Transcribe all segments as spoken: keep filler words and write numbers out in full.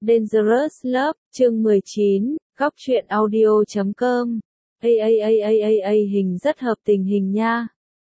Dangerous Love, chương mười chín, góc truyện audio chấm com. A a a a a a hình rất hợp tình hình nha.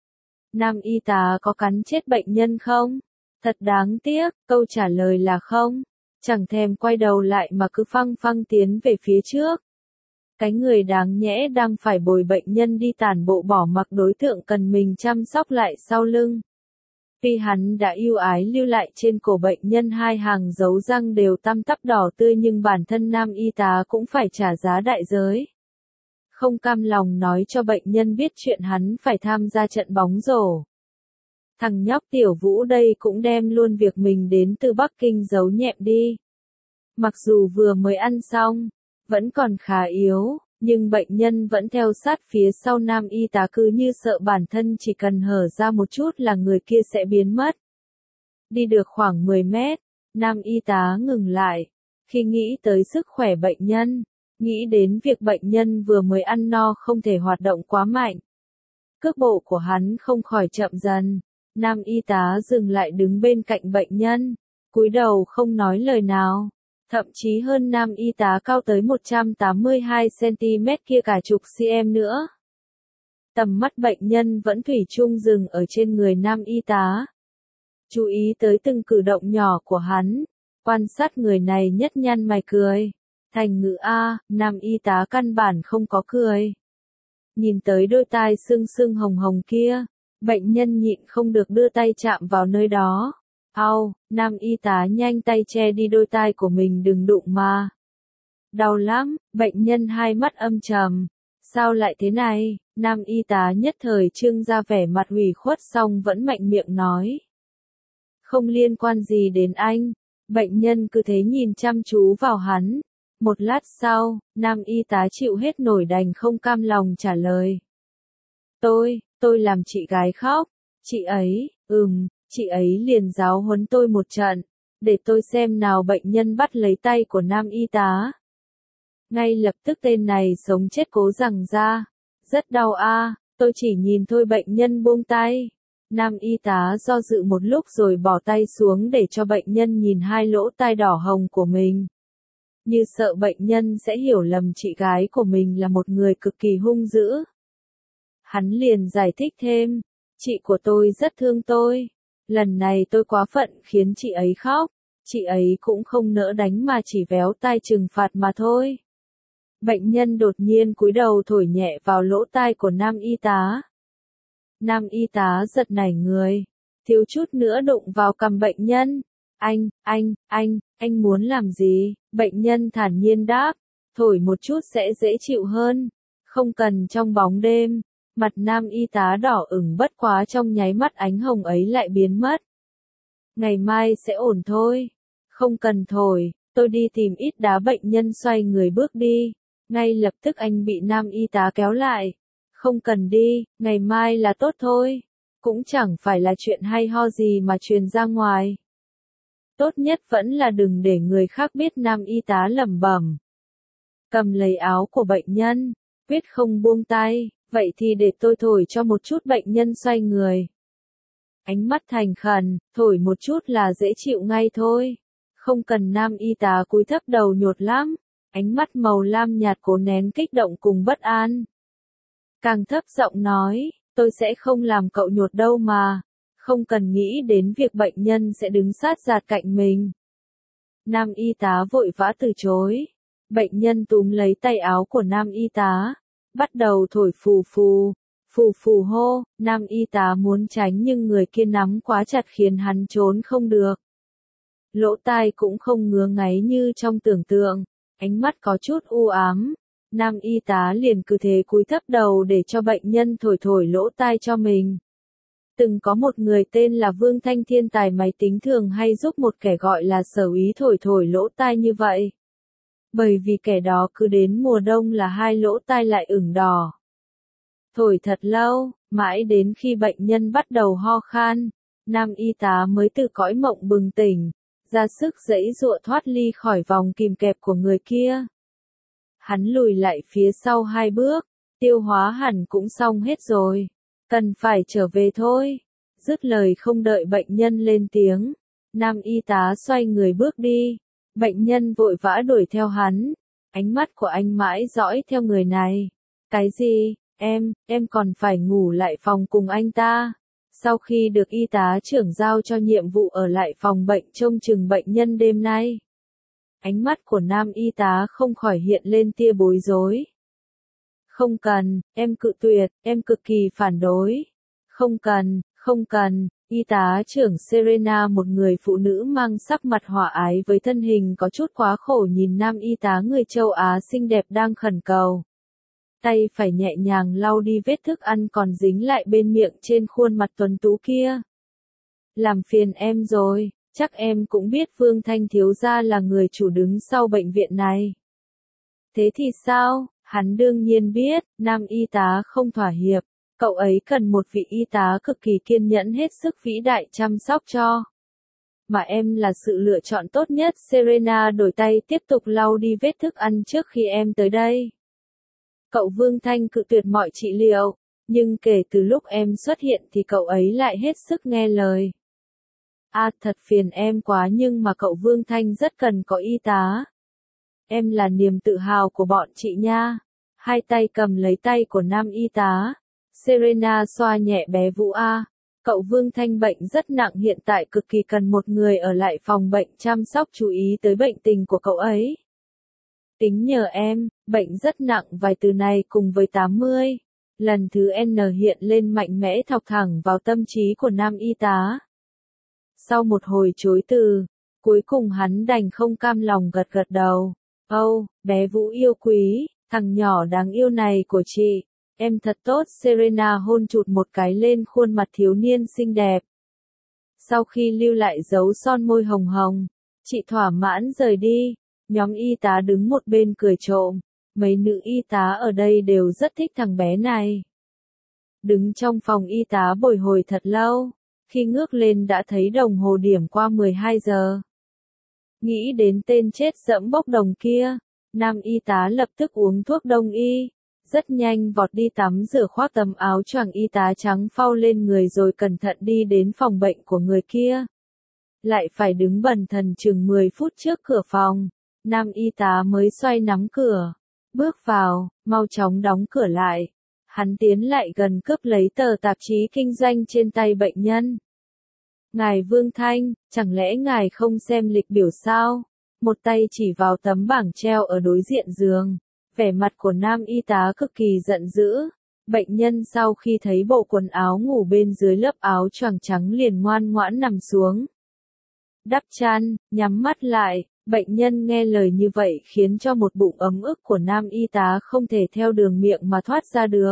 Nam y tá có cắn chết bệnh nhân không? Thật đáng tiếc, câu trả lời là không. Chẳng thèm quay đầu lại mà cứ phăng phăng tiến về phía trước. Cái người đáng nhẽ đang phải bồi bệnh nhân đi tản bộ bỏ mặc đối tượng cần mình chăm sóc lại sau lưng. Vì hắn đã yêu ái lưu lại trên cổ bệnh nhân hai hàng dấu răng đều tăm tắp đỏ tươi, nhưng bản thân nam y tá cũng phải trả giá đại giới. Không cam lòng nói cho bệnh nhân biết chuyện hắn phải tham gia trận bóng rổ. Thằng nhóc Tiểu Vũ đây cũng đem luôn việc mình đến từ Bắc Kinh giấu nhẹm đi. Mặc dù vừa mới ăn xong, vẫn còn khá yếu, nhưng bệnh nhân vẫn theo sát phía sau nam y tá cứ như sợ bản thân chỉ cần hở ra một chút là người kia sẽ biến mất. Đi được khoảng mười mét, nam y tá ngừng lại. Khi nghĩ tới sức khỏe bệnh nhân, nghĩ đến việc bệnh nhân vừa mới ăn no không thể hoạt động quá mạnh. Cước bộ của hắn không khỏi chậm dần. Nam y tá dừng lại đứng bên cạnh bệnh nhân, cúi đầu không nói lời nào. Thậm chí hơn nam y tá cao tới một trăm tám mươi hai xăng-ti-mét kia cả chục cm nữa. Tầm mắt bệnh nhân vẫn thủy chung dừng ở trên người nam y tá. Chú ý tới từng cử động nhỏ của hắn, quan sát người này nhất nhăn mày cười. Thành ngữ A, nam y tá căn bản không có cười. Nhìn tới đôi tai sưng sưng hồng hồng kia, bệnh nhân nhịn không được đưa tay chạm vào nơi đó. Au, nam y tá nhanh tay che đi đôi tai của mình đừng đụng mà. Đau lắm, bệnh nhân hai mắt âm trầm. Sao lại thế này? Nam y tá nhất thời trưng ra vẻ mặt hủy khuất xong vẫn mạnh miệng nói. Không liên quan gì đến anh. Bệnh nhân cứ thế nhìn chăm chú vào hắn. Một lát sau, nam y tá chịu hết nổi đành không cam lòng trả lời. Tôi, tôi làm chị gái khóc. Chị ấy, ừm. Chị ấy liền giáo huấn tôi một trận, để tôi xem nào. Bệnh nhân bắt lấy tay của nam y tá. Ngay lập tức tên này sống chết cố giằng ra. Rất đau a, tôi chỉ nhìn thôi. Bệnh nhân buông tay. Nam y tá do dự một lúc rồi bỏ tay xuống để cho bệnh nhân nhìn hai lỗ tai đỏ hồng của mình. Như sợ bệnh nhân sẽ hiểu lầm chị gái của mình là một người cực kỳ hung dữ. Hắn liền giải thích thêm, chị của tôi rất thương tôi. Lần này tôi quá phận khiến chị ấy khóc, chị ấy cũng không nỡ đánh mà chỉ véo tai trừng phạt mà thôi. Bệnh nhân đột nhiên cúi đầu thổi nhẹ vào lỗ tai của nam y tá. Nam y tá giật nảy người, thiếu chút nữa đụng vào cằm bệnh nhân. Anh, anh, anh, anh muốn làm gì? Bệnh nhân thản nhiên đáp, thổi một chút sẽ dễ chịu hơn, không cần trong bóng đêm. Mặt nam y tá đỏ ửng bất quá trong nháy mắt ánh hồng ấy lại biến mất. Ngày mai sẽ ổn thôi. Không cần thổi, tôi đi tìm ít đá. Bệnh nhân xoay người bước đi. Ngay lập tức anh bị nam y tá kéo lại. Không cần đi, ngày mai là tốt thôi. Cũng chẳng phải là chuyện hay ho gì mà truyền ra ngoài. Tốt nhất vẫn là đừng để người khác biết. Nam y tá lẩm bẩm. Cầm lấy áo của bệnh nhân, quyết không buông tay. Vậy thì để tôi thổi cho một chút. Bệnh nhân xoay người. Ánh mắt thành khẩn, thổi một chút là dễ chịu ngay thôi. Không cần. Nam y tá cúi thấp đầu nhột lắm. Ánh mắt màu lam nhạt cố nén kích động cùng bất an. Càng thấp giọng nói, tôi sẽ không làm cậu nhột đâu mà. Không cần nghĩ đến việc bệnh nhân sẽ đứng sát giạt cạnh mình. Nam y tá vội vã từ chối. Bệnh nhân túm lấy tay áo của nam y tá. Bắt đầu thổi phù phù, phù phù hô. Nam y tá muốn tránh nhưng người kia nắm quá chặt khiến hắn trốn không được. Lỗ tai cũng không ngứa ngáy như trong tưởng tượng, ánh mắt có chút u ám. Nam y tá liền cứ thế cúi thấp đầu để cho bệnh nhân thổi thổi lỗ tai cho mình. Từng có một người tên là Vương Thanh thiên tài máy tính thường hay giúp một kẻ gọi là Sở Úy thổi thổi lỗ tai như vậy. Bởi vì kẻ đó cứ đến mùa đông là hai lỗ tai lại ửng đỏ. Thổi thật lâu, mãi đến khi bệnh nhân bắt đầu ho khan, nam y tá mới từ cõi mộng bừng tỉnh, ra sức giãy giụa thoát ly khỏi vòng kìm kẹp của người kia. Hắn lùi lại phía sau hai bước, tiêu hóa hẳn cũng xong hết rồi, cần phải trở về thôi. Dứt lời không đợi bệnh nhân lên tiếng, nam y tá xoay người bước đi. Bệnh nhân vội vã đuổi theo hắn. Ánh mắt của anh mãi dõi theo người này. Cái gì? Em, em còn phải ngủ lại phòng cùng anh ta. Sau khi được y tá trưởng giao cho nhiệm vụ ở lại phòng bệnh trông chừng bệnh nhân đêm nay, ánh mắt của nam y tá không khỏi hiện lên tia bối rối. Không cần, em cự tuyệt, em cực kỳ phản đối. Không cần, không cần, y tá trưởng Serena, một người phụ nữ mang sắc mặt hòa ái với thân hình có chút quá khổ, nhìn nam y tá người châu Á xinh đẹp đang khẩn cầu. Tay phải nhẹ nhàng lau đi vết thức ăn còn dính lại bên miệng trên khuôn mặt tuấn tú kia. Làm phiền em rồi, chắc em cũng biết Vương Thanh thiếu gia là người chủ đứng sau bệnh viện này. Thế thì sao? Hắn đương nhiên biết, nam y tá không thỏa hiệp, cậu ấy cần một vị y tá cực kỳ kiên nhẫn hết sức vĩ đại chăm sóc cho. Mà em là sự lựa chọn tốt nhất. Serena đổi tay tiếp tục lau đi vết thức ăn trước khi em tới đây. Cậu Vương Thanh cự tuyệt mọi trị liệu, nhưng kể từ lúc em xuất hiện thì cậu ấy lại hết sức nghe lời. À, thật phiền em quá, nhưng mà cậu Vương Thanh rất cần có y tá. Em là niềm tự hào của bọn chị nha. Hai tay cầm lấy tay của nam y tá. Serena xoa nhẹ bé Vũ. A. Cậu Vương Thanh bệnh rất nặng, hiện tại cực kỳ cần một người ở lại phòng bệnh chăm sóc chú ý tới bệnh tình của cậu ấy. Tính nhờ em, bệnh rất nặng, vài từ này cùng với tám mươi. Lần thứ N hiện lên mạnh mẽ thọc thẳng vào tâm trí của nam y tá. Sau một hồi chối từ, cuối cùng hắn đành không cam lòng gật gật đầu. Âu, bé Vũ yêu quý, thằng nhỏ đáng yêu này của chị, em thật tốt. Serena hôn chụt một cái lên khuôn mặt thiếu niên xinh đẹp. Sau khi lưu lại dấu son môi hồng hồng, chị thỏa mãn rời đi. Nhóm y tá đứng một bên cười trộm, mấy nữ y tá ở đây đều rất thích thằng bé này. Đứng trong phòng y tá bồi hồi thật lâu, khi ngước lên đã thấy đồng hồ điểm qua mười hai giờ. Nghĩ đến tên chết dẫm bốc đồng kia, nam y tá lập tức uống thuốc đông y, rất nhanh vọt đi tắm rửa, khoác tấm áo choàng y tá trắng phau lên người rồi cẩn thận đi đến phòng bệnh của người kia. Lại phải đứng bần thần chừng mười phút trước cửa phòng. Nam y tá mới xoay nắm cửa, bước vào, mau chóng đóng cửa lại. Hắn tiến lại gần cướp lấy tờ tạp chí kinh doanh trên tay bệnh nhân. Ngài Vương Thanh, chẳng lẽ ngài không xem lịch biểu sao? Một tay chỉ vào tấm bảng treo ở đối diện giường. Vẻ mặt của nam y tá cực kỳ giận dữ. Bệnh nhân sau khi thấy bộ quần áo ngủ bên dưới lớp áo choàng trắng liền ngoan ngoãn nằm xuống. Đắp chăn, nhắm mắt lại. Bệnh nhân nghe lời như vậy khiến cho một bụng ấm ức của nam y tá không thể theo đường miệng mà thoát ra được.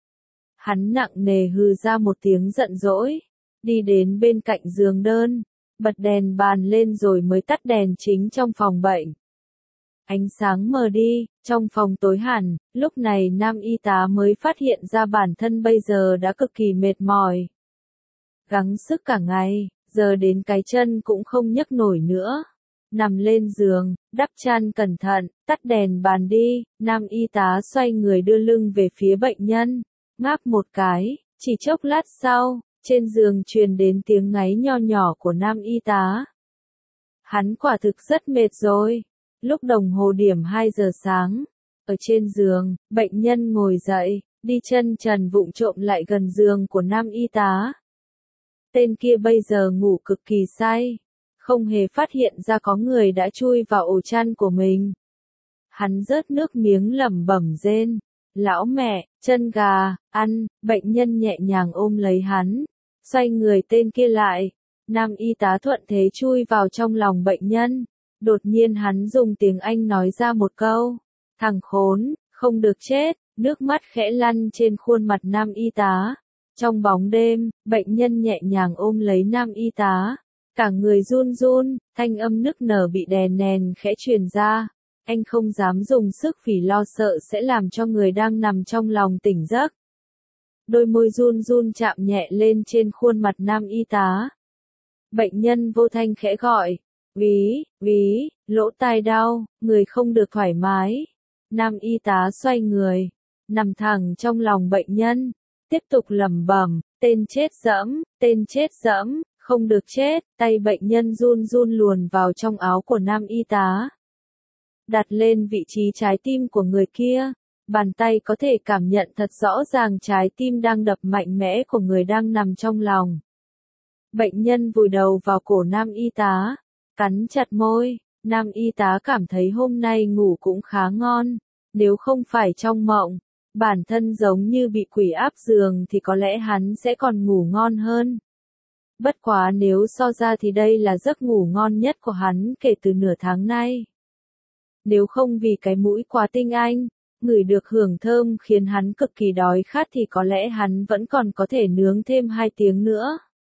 Hắn nặng nề hừ ra một tiếng giận dỗi, đi đến bên cạnh giường đơn, bật đèn bàn lên rồi mới tắt đèn chính trong phòng bệnh. Ánh sáng mờ đi, trong phòng tối hẳn, lúc này nam y tá mới phát hiện ra bản thân bây giờ đã cực kỳ mệt mỏi. Gắng sức cả ngày, giờ đến cái chân cũng không nhấc nổi nữa. Nằm lên giường, đắp chăn cẩn thận, tắt đèn bàn đi, nam y tá xoay người đưa lưng về phía bệnh nhân, ngáp một cái, chỉ chốc lát sau, trên giường truyền đến tiếng ngáy nho nhỏ của nam y tá. Hắn quả thực rất mệt rồi. Lúc đồng hồ điểm hai giờ sáng, ở trên giường, bệnh nhân ngồi dậy, đi chân trần vụng trộm lại gần giường của nam y tá. Tên kia bây giờ ngủ cực kỳ say. Không hề phát hiện ra có người đã chui vào ổ chăn của mình. Hắn rớt nước miếng lẩm bẩm rên. Lão mẹ, chân gà, ăn. Bệnh nhân nhẹ nhàng ôm lấy hắn, xoay người tên kia lại. Nam y tá thuận thế chui vào trong lòng bệnh nhân. Đột nhiên hắn dùng tiếng Anh nói ra một câu. Thằng khốn, không được chết. Nước mắt khẽ lăn trên khuôn mặt nam y tá. Trong bóng đêm, bệnh nhân nhẹ nhàng ôm lấy nam y tá. Cả người run run, thanh âm nức nở bị đè nén khẽ truyền ra. Anh không dám dùng sức vì lo sợ sẽ làm cho người đang nằm trong lòng tỉnh giấc. Đôi môi run run chạm nhẹ lên trên khuôn mặt nam y tá. Bệnh nhân vô thanh khẽ gọi. Ví, ví, lỗ tai đau, người không được thoải mái. Nam y tá xoay người, nằm thẳng trong lòng bệnh nhân. Tiếp tục lẩm bẩm, tên chết dẫm, tên chết dẫm, Không được chết, tay bệnh nhân run run luồn vào trong áo của nam y tá. Đặt lên vị trí trái tim của người kia, bàn tay có thể cảm nhận thật rõ ràng trái tim đang đập mạnh mẽ của người đang nằm trong lòng. Bệnh nhân vùi đầu vào cổ nam y tá, cắn chặt môi, nam y tá cảm thấy hôm nay ngủ cũng khá ngon, nếu không phải trong mộng, bản thân giống như bị quỷ áp giường thì có lẽ hắn sẽ còn ngủ ngon hơn. Bất quá nếu so ra thì đây là giấc ngủ ngon nhất của hắn kể từ nửa tháng nay. Nếu không vì cái mũi quá tinh anh, ngửi được hương thơm khiến hắn cực kỳ đói khát thì có lẽ hắn vẫn còn có thể nướng thêm hai tiếng nữa.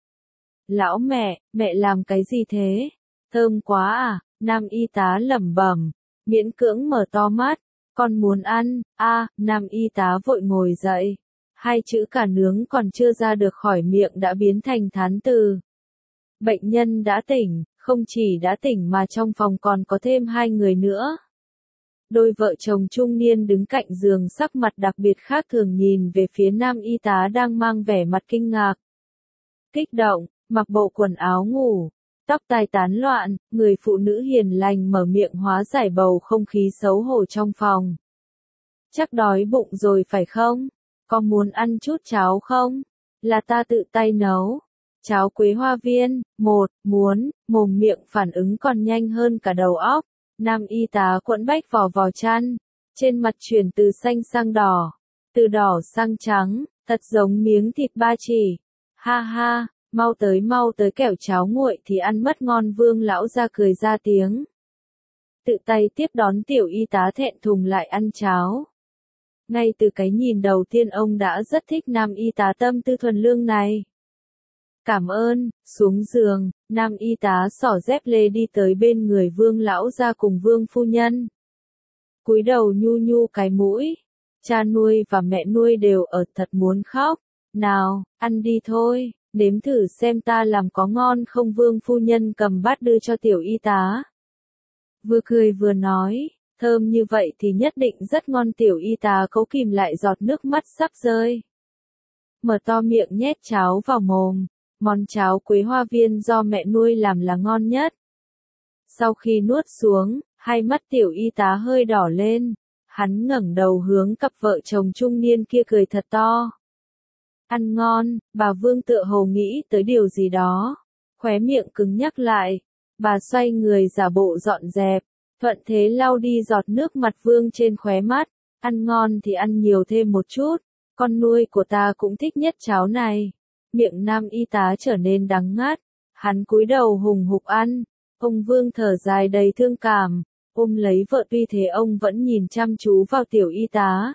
Lão mẹ, mẹ làm cái gì thế? Thơm quá à? Nam y tá lẩm bẩm, miễn cưỡng mở to mắt, con muốn ăn, a, à, nam y tá vội ngồi dậy. Hai chữ cả nướng còn chưa ra được khỏi miệng đã biến thành thán từ. Bệnh nhân đã tỉnh, không chỉ đã tỉnh mà trong phòng còn có thêm hai người nữa. Đôi vợ chồng trung niên đứng cạnh giường sắc mặt đặc biệt khác thường nhìn về phía nam y tá đang mang vẻ mặt kinh ngạc. Kích động, mặc bộ quần áo ngủ, tóc tai tán loạn, người phụ nữ hiền lành mở miệng hóa giải bầu không khí xấu hổ trong phòng. Chắc đói bụng rồi phải không? Có muốn ăn chút cháo không? Là ta tự tay nấu. Cháo quế hoa viên, một, muốn, mồm miệng phản ứng còn nhanh hơn cả đầu óc. Nam y tá quẫn bách vò vò chăn, trên mặt chuyển từ xanh sang đỏ, từ đỏ sang trắng, thật giống miếng thịt ba chỉ. Ha ha, mau tới mau tới kẻo cháo nguội thì ăn mất ngon. Vương lão ra cười ra tiếng. Tự tay tiếp đón tiểu y tá thẹn thùng lại ăn cháo. Ngay từ cái nhìn đầu tiên ông đã rất thích nam y tá tâm tư thuần lương này. Cảm ơn, xuống giường, nam y tá xỏ dép lê đi tới bên người vương lão ra cùng vương phu nhân. Cúi đầu nhu nhu cái mũi, cha nuôi và mẹ nuôi đều ở thật muốn khóc. Nào, ăn đi thôi, nếm thử xem ta làm có ngon không. Vương phu nhân cầm bát đưa cho tiểu y tá. Vừa cười vừa nói, thơm như vậy thì nhất định rất ngon. Tiểu y tá cố kìm lại giọt nước mắt sắp rơi. Mở to miệng nhét cháo vào mồm. Món cháo quế hoa viên do mẹ nuôi làm là ngon nhất. Sau khi nuốt xuống, hai mắt tiểu y tá hơi đỏ lên. Hắn ngẩng đầu hướng cặp vợ chồng trung niên kia cười thật to. Ăn ngon, bà Vương tựa hồ nghĩ tới điều gì đó. Khóe miệng cứng nhắc lại. Bà xoay người giả bộ dọn dẹp. Thuận thế lau đi giọt nước mặt Vương trên khóe mắt. Ăn ngon thì ăn nhiều thêm một chút. Con nuôi của ta cũng thích nhất cháo này. Miệng nam y tá trở nên đắng ngắt, hắn cúi đầu hùng hục ăn, ông Vương thở dài đầy thương cảm, ôm lấy vợ tuy thế ông vẫn nhìn chăm chú vào tiểu y tá.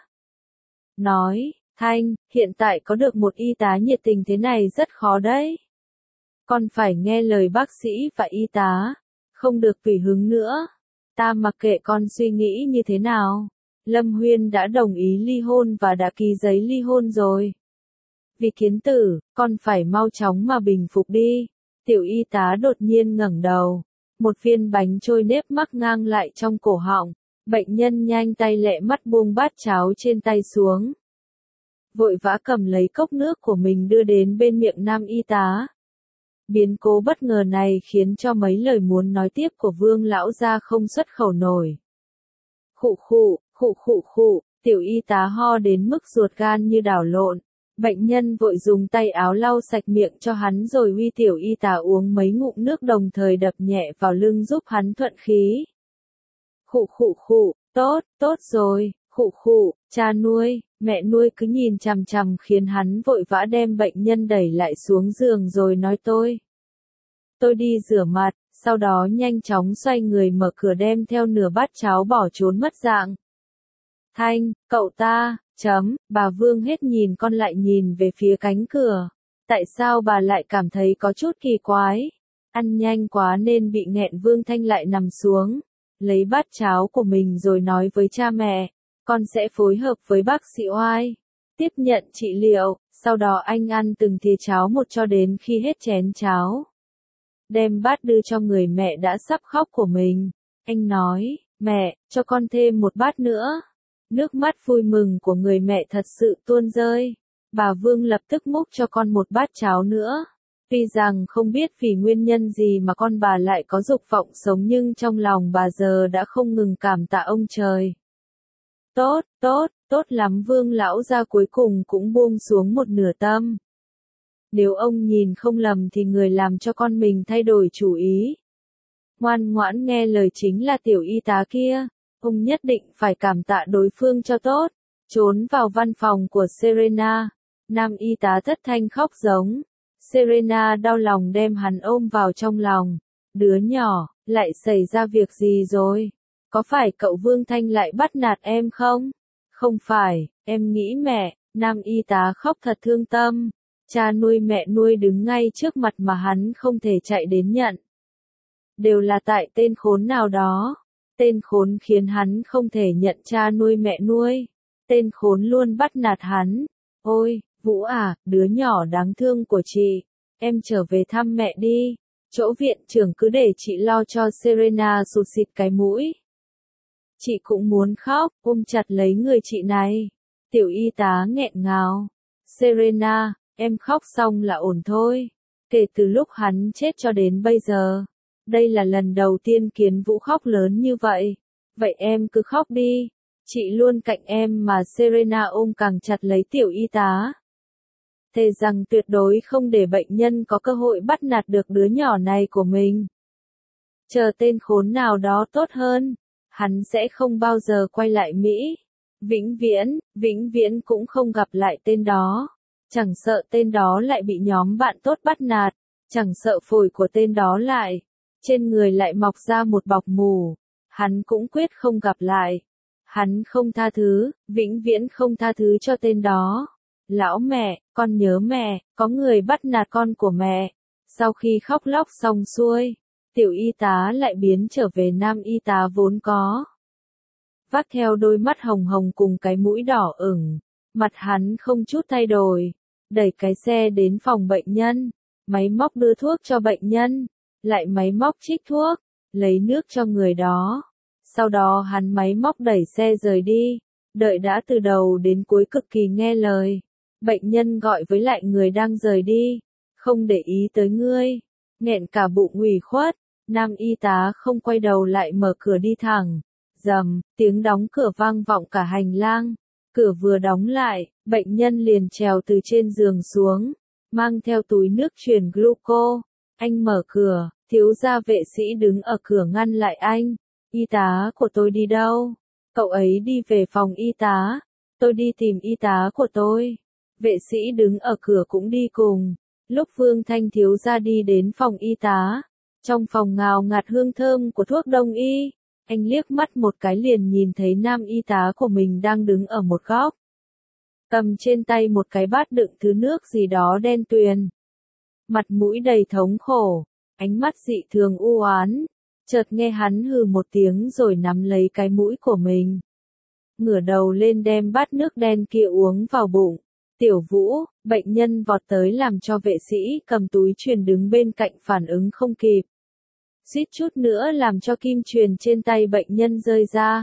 Nói, Thanh, hiện tại có được một y tá nhiệt tình thế này rất khó đấy. Con phải nghe lời bác sĩ và y tá, không được tùy hứng nữa. Ta mặc kệ con suy nghĩ như thế nào. Lâm Huyên đã đồng ý ly hôn và đã ký giấy ly hôn rồi. Vì kiến tử, con phải mau chóng mà bình phục đi. Tiểu y tá đột nhiên ngẩng đầu. Một viên bánh trôi nếp mắc ngang lại trong cổ họng. Bệnh nhân nhanh tay lẹ mắt buông bát cháo trên tay xuống. Vội vã cầm lấy cốc nước của mình đưa đến bên miệng nam y tá. Biến cố bất ngờ này khiến cho mấy lời muốn nói tiếp của Vương lão gia không xuất khẩu nổi. Khụ khụ, khụ khụ khụ, tiểu y tá ho đến mức ruột gan như đảo lộn. Bệnh nhân vội dùng tay áo lau sạch miệng cho hắn rồi huy tiểu y tá uống mấy ngụm nước đồng thời đập nhẹ vào lưng giúp hắn thuận khí. Khụ khụ khụ, tốt, tốt rồi, khụ khụ, cha nuôi, mẹ nuôi cứ nhìn chằm chằm khiến hắn vội vã đem bệnh nhân đẩy lại xuống giường rồi nói tôi. Tôi đi rửa mặt, sau đó nhanh chóng xoay người mở cửa đem theo nửa bát cháo bỏ trốn mất dạng. Thanh, cậu ta, chấm, bà Vương hết nhìn con lại nhìn về phía cánh cửa. Tại sao bà lại cảm thấy có chút kỳ quái? Ăn nhanh quá nên bị nghẹn. Vương Thanh lại nằm xuống, lấy bát cháo của mình rồi nói với cha mẹ, con sẽ phối hợp với bác sĩ Oai, tiếp nhận trị liệu, sau đó anh ăn từng thìa cháo một cho đến khi hết chén cháo. Đem bát đưa cho người mẹ đã sắp khóc của mình. Anh nói, mẹ, cho con thêm một bát nữa. Nước mắt vui mừng của người mẹ thật sự tuôn rơi. Bà Vương lập tức múc cho con một bát cháo nữa. Tuy rằng không biết vì nguyên nhân gì mà con bà lại có dục vọng sống nhưng trong lòng bà giờ đã không ngừng cảm tạ ông trời. Tốt, tốt, tốt lắm Vương lão gia cuối cùng cũng buông xuống một nửa tâm. Nếu ông nhìn không lầm thì người làm cho con mình thay đổi chủ ý. Ngoan ngoãn nghe lời chính là tiểu y tá kia, ông nhất định phải cảm tạ đối phương cho tốt. Trốn vào văn phòng của Serena, nam y tá thất thanh khóc giống. Serena đau lòng đem hắn ôm vào trong lòng. Đứa nhỏ, lại xảy ra việc gì rồi? Có phải cậu Vương Thanh lại bắt nạt em không? Không phải, em nghĩ mẹ, nam y tá khóc thật thương tâm. Cha nuôi mẹ nuôi đứng ngay trước mặt mà hắn không thể chạy đến nhận. Đều là tại tên khốn nào đó. Tên khốn khiến hắn không thể nhận cha nuôi mẹ nuôi. Tên khốn luôn bắt nạt hắn. Ôi, Vũ à, đứa nhỏ đáng thương của chị. Em trở về thăm mẹ đi. Chỗ viện trưởng cứ để chị lo cho Serena sụt xịt cái mũi. Chị cũng muốn khóc, ôm chặt lấy người chị này. Tiểu y tá nghẹn ngào. Serena, em khóc xong là ổn thôi. Kể từ lúc hắn chết cho đến bây giờ. Đây là lần đầu tiên kiến Vũ khóc lớn như vậy. Vậy em cứ khóc đi. Chị luôn cạnh em mà Serena ôm càng chặt lấy tiểu y tá. Thề rằng tuyệt đối không để bệnh nhân có cơ hội bắt nạt được đứa nhỏ này của mình. Chờ tên khốn nào đó tốt hơn, hắn sẽ không bao giờ quay lại Mỹ. Vĩnh viễn, vĩnh viễn cũng không gặp lại tên đó. Chẳng sợ tên đó lại bị nhóm bạn tốt bắt nạt, chẳng sợ phổi của tên đó lại, trên người lại mọc ra một bọc mù, hắn cũng quyết không gặp lại. Hắn không tha thứ, vĩnh viễn không tha thứ cho tên đó. Lão mẹ, con nhớ mẹ, có người bắt nạt con của mẹ. Sau khi khóc lóc xong xuôi, tiểu y tá lại biến trở về nam y tá vốn có. Vắt theo đôi mắt hồng hồng cùng cái mũi đỏ ửng, mặt hắn không chút thay đổi, đẩy cái xe đến phòng bệnh nhân, máy móc đưa thuốc cho bệnh nhân, lại máy móc trích thuốc, lấy nước cho người đó. Sau đó hắn máy móc đẩy xe rời đi, đợi đã từ đầu đến cuối cực kỳ nghe lời. Bệnh nhân gọi với lại người đang rời đi, không để ý tới ngươi, nghẹn cả bụng ủy khuất, nam y tá không quay đầu lại mở cửa đi thẳng. Rầm, tiếng đóng cửa vang vọng cả hành lang, cửa vừa đóng lại, bệnh nhân liền trèo từ trên giường xuống, mang theo túi nước truyền gluco. Anh mở cửa, thiếu gia vệ sĩ đứng ở cửa ngăn lại anh. Y tá của tôi đi đâu? Cậu ấy đi về phòng y tá. Tôi đi tìm y tá của tôi. Vệ sĩ đứng ở cửa cũng đi cùng. Lúc Vương Thanh thiếu gia đi đến phòng y tá, trong phòng ngào ngạt hương thơm của thuốc đông y, anh liếc mắt một cái liền nhìn thấy nam y tá của mình đang đứng ở một góc. Cầm trên tay một cái bát đựng thứ nước gì đó đen tuyền. Mặt mũi đầy thống khổ, ánh mắt dị thường u oán. Chợt nghe hắn hừ một tiếng rồi nắm lấy cái mũi của mình. Ngửa đầu lên đem bát nước đen kia uống vào bụng. Tiểu Vũ, bệnh nhân vọt tới làm cho vệ sĩ cầm túi truyền đứng bên cạnh phản ứng không kịp. Suýt chút nữa làm cho kim truyền trên tay bệnh nhân rơi ra.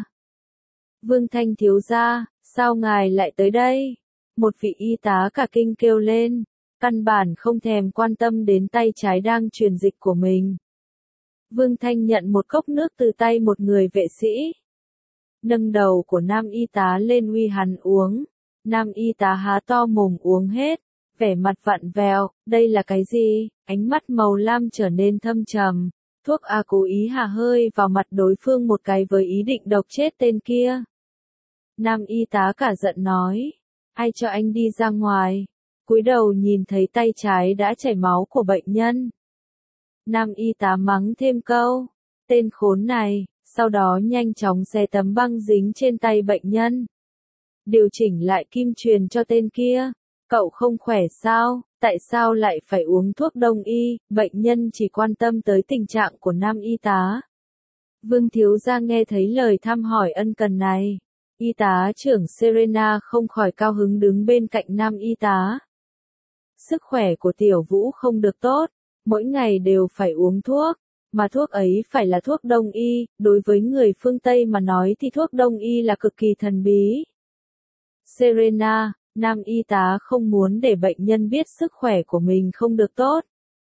Vương Thanh thiếu gia, sao ngài lại tới đây? Một vị y tá cả kinh kêu lên, căn bản không thèm quan tâm đến tay trái đang truyền dịch của mình. Vương Thanh nhận một cốc nước từ tay một người vệ sĩ. Nâng đầu của nam y tá lên uy hắn uống. Nam y tá há to mồm uống hết, vẻ mặt vặn vẹo, đây là cái gì? Ánh mắt màu lam trở nên thâm trầm. Thuốc A cố ý hà hơi vào mặt đối phương một cái với ý định độc chết tên kia. Nam y tá cả giận nói, ai cho anh đi ra ngoài? Cúi đầu nhìn thấy tay trái đã chảy máu của bệnh nhân. Nam y tá mắng thêm câu, tên khốn này, sau đó nhanh chóng xé tấm băng dính trên tay bệnh nhân. Điều chỉnh lại kim truyền cho tên kia. Cậu không khỏe sao? Tại sao lại phải uống thuốc đông y? Bệnh nhân chỉ quan tâm tới tình trạng của nam y tá. Vương thiếu gia nghe thấy lời thăm hỏi ân cần này. Y tá trưởng Serena không khỏi cao hứng đứng bên cạnh nam y tá. Sức khỏe của Tiểu Vũ không được tốt, mỗi ngày đều phải uống thuốc, mà thuốc ấy phải là thuốc đông y, đối với người phương Tây mà nói thì thuốc đông y là cực kỳ thần bí. Serena, nam y tá không muốn để bệnh nhân biết sức khỏe của mình không được tốt.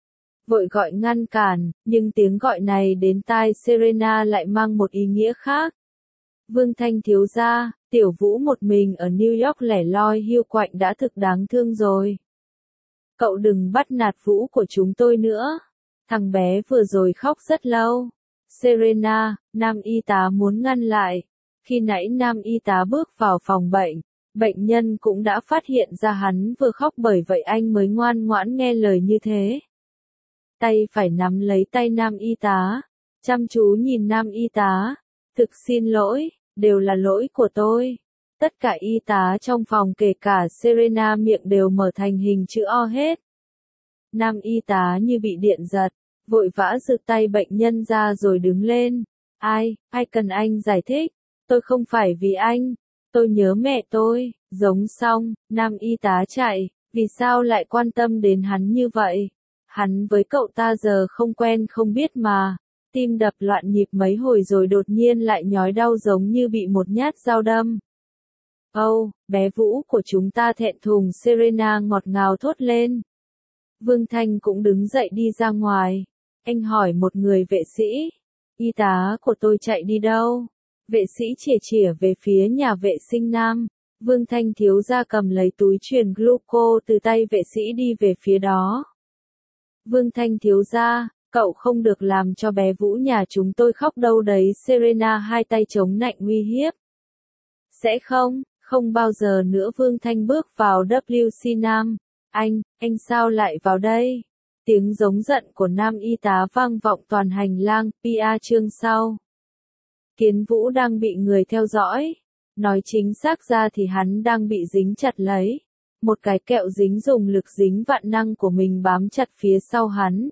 vội gọi ngăn cản, nhưng tiếng gọi này đến tai Serena lại mang một ý nghĩa khác. Vương Thanh thiếu gia, Tiểu Vũ một mình ở New York lẻ loi hiu quạnh đã thực đáng thương rồi. Cậu đừng bắt nạt Vũ của chúng tôi nữa. Thằng bé vừa rồi khóc rất lâu. Serena, nam y tá muốn ngăn lại. Khi nãy nam y tá bước vào phòng bệnh, bệnh nhân cũng đã phát hiện ra hắn vừa khóc, bởi vậy anh mới ngoan ngoãn nghe lời như thế. Tay phải nắm lấy tay nam y tá, chăm chú nhìn nam y tá. Thực xin lỗi, đều là lỗi của tôi. Tất cả y tá trong phòng kể cả Serena miệng đều mở thành hình chữ O hết. Nam y tá như bị điện giật, vội vã giật tay bệnh nhân ra rồi đứng lên. Ai, ai cần anh giải thích, tôi không phải vì anh, tôi nhớ mẹ tôi. Giống xong, nam y tá chạy, vì sao lại quan tâm đến hắn như vậy? Hắn với cậu ta giờ không quen không biết mà. Tim đập loạn nhịp mấy hồi rồi đột nhiên lại nhói đau giống như bị một nhát dao đâm. Âu, oh, bé Vũ của chúng ta thẹn thùng, Serena ngọt ngào thốt lên. Vương Thanh cũng đứng dậy đi ra ngoài. Anh hỏi một người vệ sĩ. Y tá của tôi chạy đi đâu? Vệ sĩ chìa chìa về phía nhà vệ sinh nam. Vương Thanh thiếu gia cầm lấy túi truyền gluco từ tay vệ sĩ đi về phía đó. Vương Thanh thiếu gia, cậu không được làm cho bé Vũ nhà chúng tôi khóc đâu đấy. Serena hai tay chống nạnh uy hiếp. Sẽ không, không bao giờ nữa. Vương Thanh bước vào W C Nam. Anh, anh sao lại vào đây? Tiếng giống giận của nam y tá vang vọng toàn hành lang. pê a chương sau. Kiến Vũ đang bị người theo dõi. Nói chính xác ra thì hắn đang bị dính chặt lấy. Một cái kẹo dính dùng lực dính vạn năng của mình bám chặt phía sau hắn.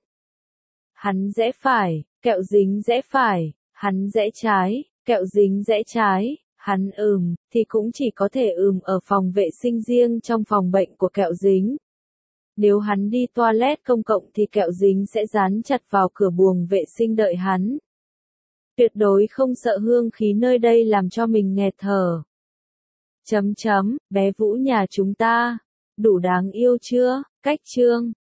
Hắn rẽ phải, kẹo dính rẽ phải, hắn rẽ trái, kẹo dính rẽ trái, hắn ừm, thì cũng chỉ có thể ừm ở phòng vệ sinh riêng trong phòng bệnh của kẹo dính. Nếu hắn đi toilet công cộng thì kẹo dính sẽ dán chặt vào cửa buồng vệ sinh đợi hắn. Tuyệt đối không sợ hương khí nơi đây làm cho mình nghẹt thở. Chấm chấm, bé Vũ nhà chúng ta, đủ đáng yêu chưa? Cách chương